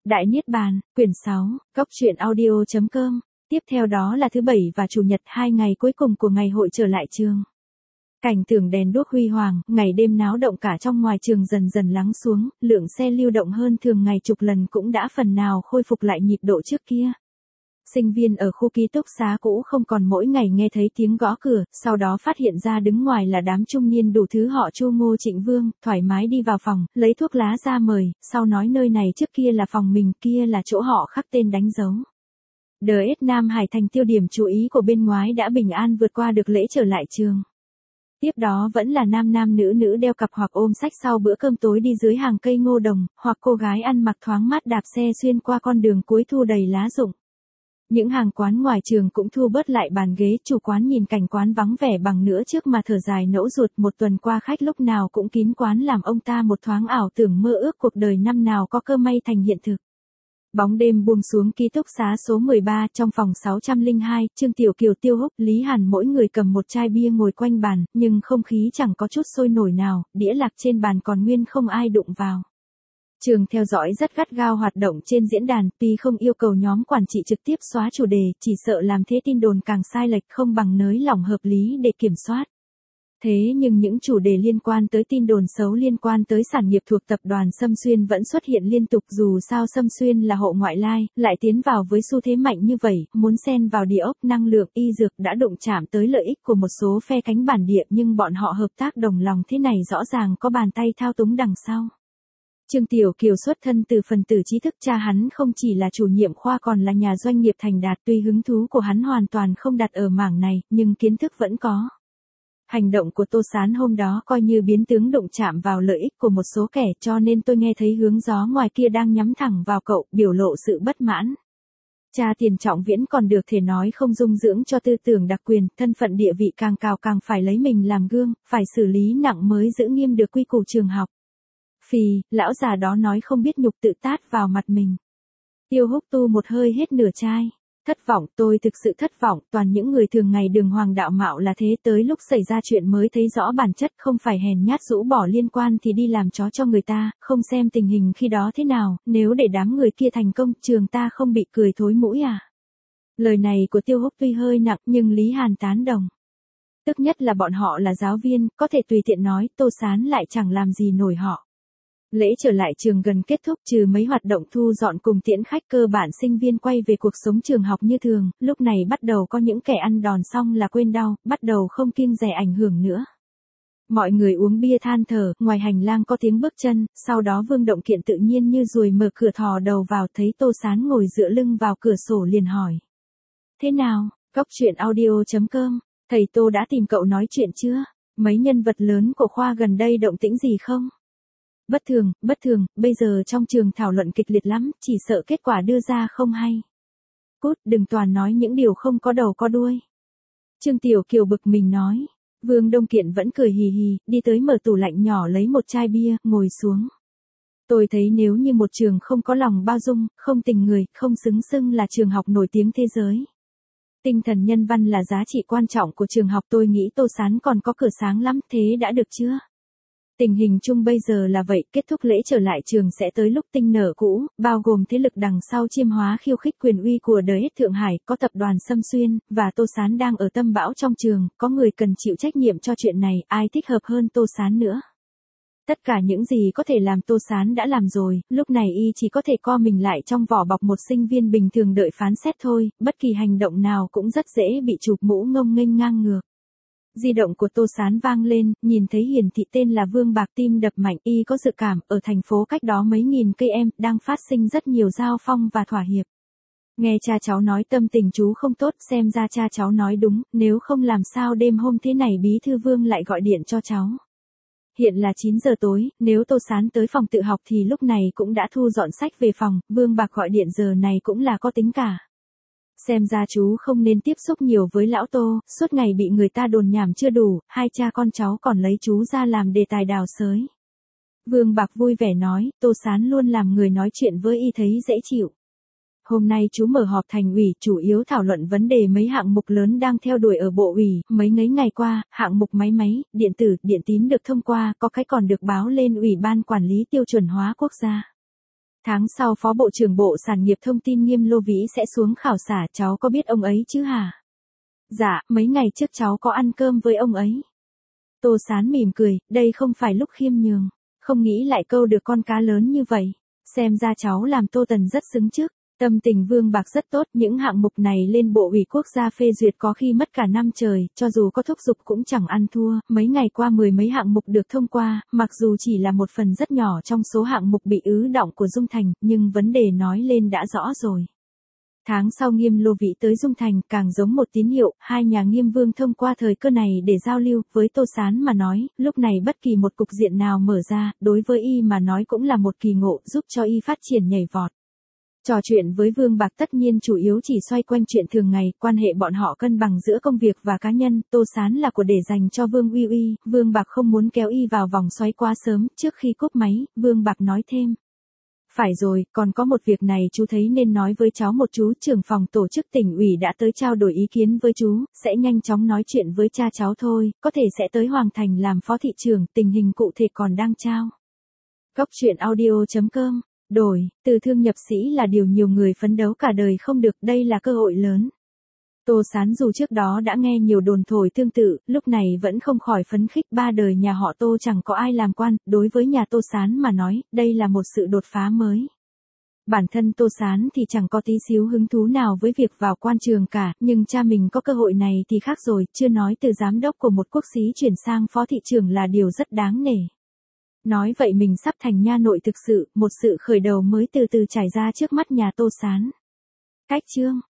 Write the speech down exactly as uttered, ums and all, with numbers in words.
Đại Niết Bàn, quyển sáu, Cốc truyện audio chấm com. Tiếp theo đó là thứ Bảy và Chủ nhật, hai ngày cuối cùng của ngày hội trở lại trường. Cảnh tượng đèn đuốc huy hoàng, ngày đêm náo động cả trong ngoài trường dần dần lắng xuống, lượng xe lưu động hơn thường ngày chục lần cũng đã phần nào khôi phục lại nhịp độ trước kia. Sinh viên ở khu ký túc xá cũ không còn mỗi ngày nghe thấy tiếng gõ cửa, sau đó phát hiện ra đứng ngoài là đám trung niên đủ thứ họ Chu Ngô Trịnh Vương, thoải mái đi vào phòng, lấy thuốc lá ra mời, sau nói nơi này trước kia là phòng mình, kia là chỗ họ khắc tên đánh dấu. đê ét Nam Hải thành tiêu điểm chú ý của bên ngoài đã bình an vượt qua được lễ trở lại trường. Tiếp đó vẫn là nam nam nữ nữ đeo cặp hoặc ôm sách sau bữa cơm tối đi dưới hàng cây ngô đồng, hoặc cô gái ăn mặc thoáng mát đạp xe xuyên qua con đường cuối thu đầy lá rụng. Những hàng quán ngoài trường cũng thu bớt lại bàn ghế, chủ quán nhìn cảnh quán vắng vẻ bằng nữa trước mà thở dài nẫu ruột, một tuần qua khách lúc nào cũng kín quán làm ông ta một thoáng ảo tưởng mơ ước cuộc đời năm nào có cơ may thành hiện thực. Bóng đêm buông xuống ký túc xá số mười ba, trong phòng sáu trăm lẻ hai, Trương Tiểu Kiều, Tiêu Húc, Lý Hàn mỗi người cầm một chai bia ngồi quanh bàn, nhưng không khí chẳng có chút sôi nổi nào, đĩa lạc trên bàn còn nguyên không ai đụng vào. Trường theo dõi rất gắt gao hoạt động trên diễn đàn, tuy không yêu cầu nhóm quản trị trực tiếp xóa chủ đề, chỉ sợ làm thế tin đồn càng sai lệch không bằng nới lỏng hợp lý để kiểm soát. Thế nhưng những chủ đề liên quan tới tin đồn xấu liên quan tới sản nghiệp thuộc tập đoàn Sâm Xuyên vẫn xuất hiện liên tục, dù sao Sâm Xuyên là hộ ngoại lai, lại tiến vào với xu thế mạnh như vậy, muốn xen vào địa ốc, năng lượng, y dược đã đụng chạm tới lợi ích của một số phe cánh bản địa, nhưng bọn họ hợp tác đồng lòng thế này rõ ràng có bàn tay thao túng đằng sau. Trương Tiểu Kiều xuất thân từ phần tử trí thức, cha hắn không chỉ là chủ nhiệm khoa còn là nhà doanh nghiệp thành đạt, tuy hứng thú của hắn hoàn toàn không đặt ở mảng này, nhưng kiến thức vẫn có. Hành động của Tô Sán hôm đó coi như biến tướng đụng chạm vào lợi ích của một số kẻ, cho nên tôi nghe thấy hướng gió ngoài kia đang nhắm thẳng vào cậu, biểu lộ sự bất mãn. Cha Tiền Trọng Viễn còn được thể nói không dung dưỡng cho tư tưởng đặc quyền, thân phận địa vị càng cao càng phải lấy mình làm gương, phải xử lý nặng mới giữ nghiêm được quy củ trường học. Phì, lão già đó nói không biết nhục tự tát vào mặt mình. Tiêu Húc tu một hơi hết nửa chai. Thất vọng, tôi thực sự thất vọng, toàn những người thường ngày đường hoàng đạo mạo là thế, tới lúc xảy ra chuyện mới thấy rõ bản chất, không phải hèn nhát rũ bỏ liên quan thì đi làm chó cho người ta, không xem tình hình khi đó thế nào, nếu để đám người kia thành công, trường ta không bị cười thối mũi à. Lời này của Tiêu Húc tuy hơi nặng nhưng Lý Hàn tán đồng. Tức nhất là bọn họ là giáo viên, có thể tùy tiện nói, Tô Sán lại chẳng làm gì nổi họ. Lễ trở lại trường gần kết thúc, trừ mấy hoạt động thu dọn cùng tiễn khách, cơ bản sinh viên quay về cuộc sống trường học như thường, lúc này bắt đầu có những kẻ ăn đòn xong là quên đau, bắt đầu không kiêng dè ảnh hưởng nữa. Mọi người uống bia than thở, ngoài hành lang có tiếng bước chân, sau đó Vương Động Kiện tự nhiên như ruồi mở cửa thò đầu vào, thấy Tô Sán ngồi dựa lưng vào cửa sổ liền hỏi. Thế nào, Cốc truyện audio chấm com, thầy Tô đã tìm cậu nói chuyện chưa? Mấy nhân vật lớn của khoa gần đây động tĩnh gì không? Bất thường, bất thường, bây giờ trong trường thảo luận kịch liệt lắm, chỉ sợ kết quả đưa ra không hay. Cút, đừng toàn nói những điều không có đầu có đuôi. Trương Tiểu Kiều bực mình nói. Vương Đông Kiện vẫn cười hì hì, đi tới mở tủ lạnh nhỏ lấy một chai bia, ngồi xuống. Tôi thấy nếu như một trường không có lòng bao dung, không tình người, không xứng xưng là trường học nổi tiếng thế giới. Tinh thần nhân văn là giá trị quan trọng của trường học, tôi nghĩ Tô Sán còn có cửa sáng lắm, thế đã được chưa? Tình hình chung bây giờ là vậy, kết thúc lễ trở lại trường sẽ tới lúc tinh nở cũ, bao gồm thế lực đằng sau chiêm hóa khiêu khích quyền uy của đê ét Thượng Hải, có tập đoàn Sâm Xuyên, và Tô Sán đang ở tâm bão trong trường, có người cần chịu trách nhiệm cho chuyện này, ai thích hợp hơn Tô Sán nữa. Tất cả những gì có thể làm Tô Sán đã làm rồi, lúc này y chỉ có thể co mình lại trong vỏ bọc một sinh viên bình thường đợi phán xét thôi, bất kỳ hành động nào cũng rất dễ bị chụp mũ ngông nghênh ngang ngược. Di động của Tô Sán vang lên, nhìn thấy hiển thị tên là Vương Bạc, tim đập mạnh, y có dự cảm, ở thành phố cách đó mấy nghìn cây em, đang phát sinh rất nhiều giao phong và thỏa hiệp. Nghe cha cháu nói tâm tình chú không tốt, xem ra cha cháu nói đúng, nếu không làm sao đêm hôm thế này bí thư Vương lại gọi điện cho cháu. Hiện là chín giờ tối, nếu Tô Sán tới phòng tự học thì lúc này cũng đã thu dọn sách về phòng, Vương Bạc gọi điện giờ này cũng là có tính cả. Xem ra chú không nên tiếp xúc nhiều với lão Tô, suốt ngày bị người ta đồn nhảm chưa đủ, hai cha con cháu còn lấy chú ra làm đề tài đào xới. Vương Bạc vui vẻ nói, Tô Sán luôn làm người nói chuyện với y thấy dễ chịu. Hôm nay chú mở họp thành ủy, chủ yếu thảo luận vấn đề mấy hạng mục lớn đang theo đuổi ở bộ ủy, mấy ngấy ngày qua, hạng mục máy máy, điện tử, điện tín được thông qua, có cái còn được báo lên Ủy ban Quản lý Tiêu chuẩn hóa Quốc gia. Tháng sau Phó Bộ trưởng Bộ Sản nghiệp thông tin Nghiêm Lô Vĩ sẽ xuống khảo xả, cháu có biết ông ấy chứ hả? Dạ, mấy ngày trước cháu có ăn cơm với ông ấy. Tô Sán mỉm cười, đây không phải lúc khiêm nhường. Không nghĩ lại câu được con cá lớn như vậy. Xem ra cháu làm Tô Tần rất xứng trước. Tâm tình Vương Bạc rất tốt, những hạng mục này lên Bộ ủy quốc gia phê duyệt có khi mất cả năm trời, cho dù có thúc giục cũng chẳng ăn thua, mấy ngày qua mười mấy hạng mục được thông qua, mặc dù chỉ là một phần rất nhỏ trong số hạng mục bị ứ đọng của Dung Thành, nhưng vấn đề nói lên đã rõ rồi. Tháng sau Nghiêm Lô Vĩ tới Dung Thành, càng giống một tín hiệu, hai nhà Nghiêm Vương thông qua thời cơ này để giao lưu, với Tô Sán mà nói, lúc này bất kỳ một cục diện nào mở ra, đối với y mà nói cũng là một kỳ ngộ, giúp cho y phát triển nhảy vọt. Trò chuyện với Vương Bạc tất nhiên chủ yếu chỉ xoay quanh chuyện thường ngày, quan hệ bọn họ cân bằng giữa công việc và cá nhân, Tô Sán là của để dành cho Vương Uy Uy, Vương Bạc không muốn kéo y vào vòng xoáy quá sớm, trước khi cúp máy, Vương Bạc nói thêm. Phải rồi, còn có một việc này chú thấy nên nói với cháu một chú, trưởng phòng tổ chức tỉnh ủy đã tới trao đổi ý kiến với chú, sẽ nhanh chóng nói chuyện với cha cháu thôi, có thể sẽ tới Hoàng Thành làm phó thị trưởng, tình hình cụ thể còn đang trao. Góc truyện audio chấm com. Đổi, từ thương nhập sĩ là điều nhiều người phấn đấu cả đời không được, đây là cơ hội lớn. Tô Sán dù trước đó đã nghe nhiều đồn thổi tương tự, lúc này vẫn không khỏi phấn khích, ba đời nhà họ Tô chẳng có ai làm quan, đối với nhà Tô Sán mà nói, đây là một sự đột phá mới. Bản thân Tô Sán thì chẳng có tí xíu hứng thú nào với việc vào quan trường cả, nhưng cha mình có cơ hội này thì khác rồi, chưa nói từ giám đốc của một quốc xí chuyển sang phó thị trưởng là điều rất đáng nể. Nói vậy mình sắp thành nha nội thực sự, một sự khởi đầu mới từ từ trải ra trước mắt nhà Tô Sán. Cách chương